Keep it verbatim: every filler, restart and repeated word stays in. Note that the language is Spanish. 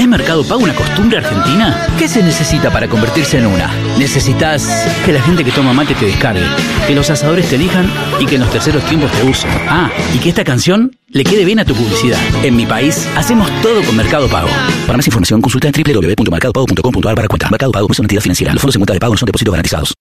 ¿Es Mercado Pago una costumbre argentina? ¿Qué se necesita para convertirse en una? Necesitas Que la gente que toma mate te descargue, que los asadores te elijan y que en los terceros tiempos te usen. Ah, y que esta canción le quede bien a tu publicidad. En mi país, hacemos todo con Mercado Pago. Para más información, consulta en doble u doble u doble u punto mercado pago punto com punto a r para cuenta. Mercado Pago es una entidad financiera. Los fondos en cuenta de pago no son depósitos garantizados.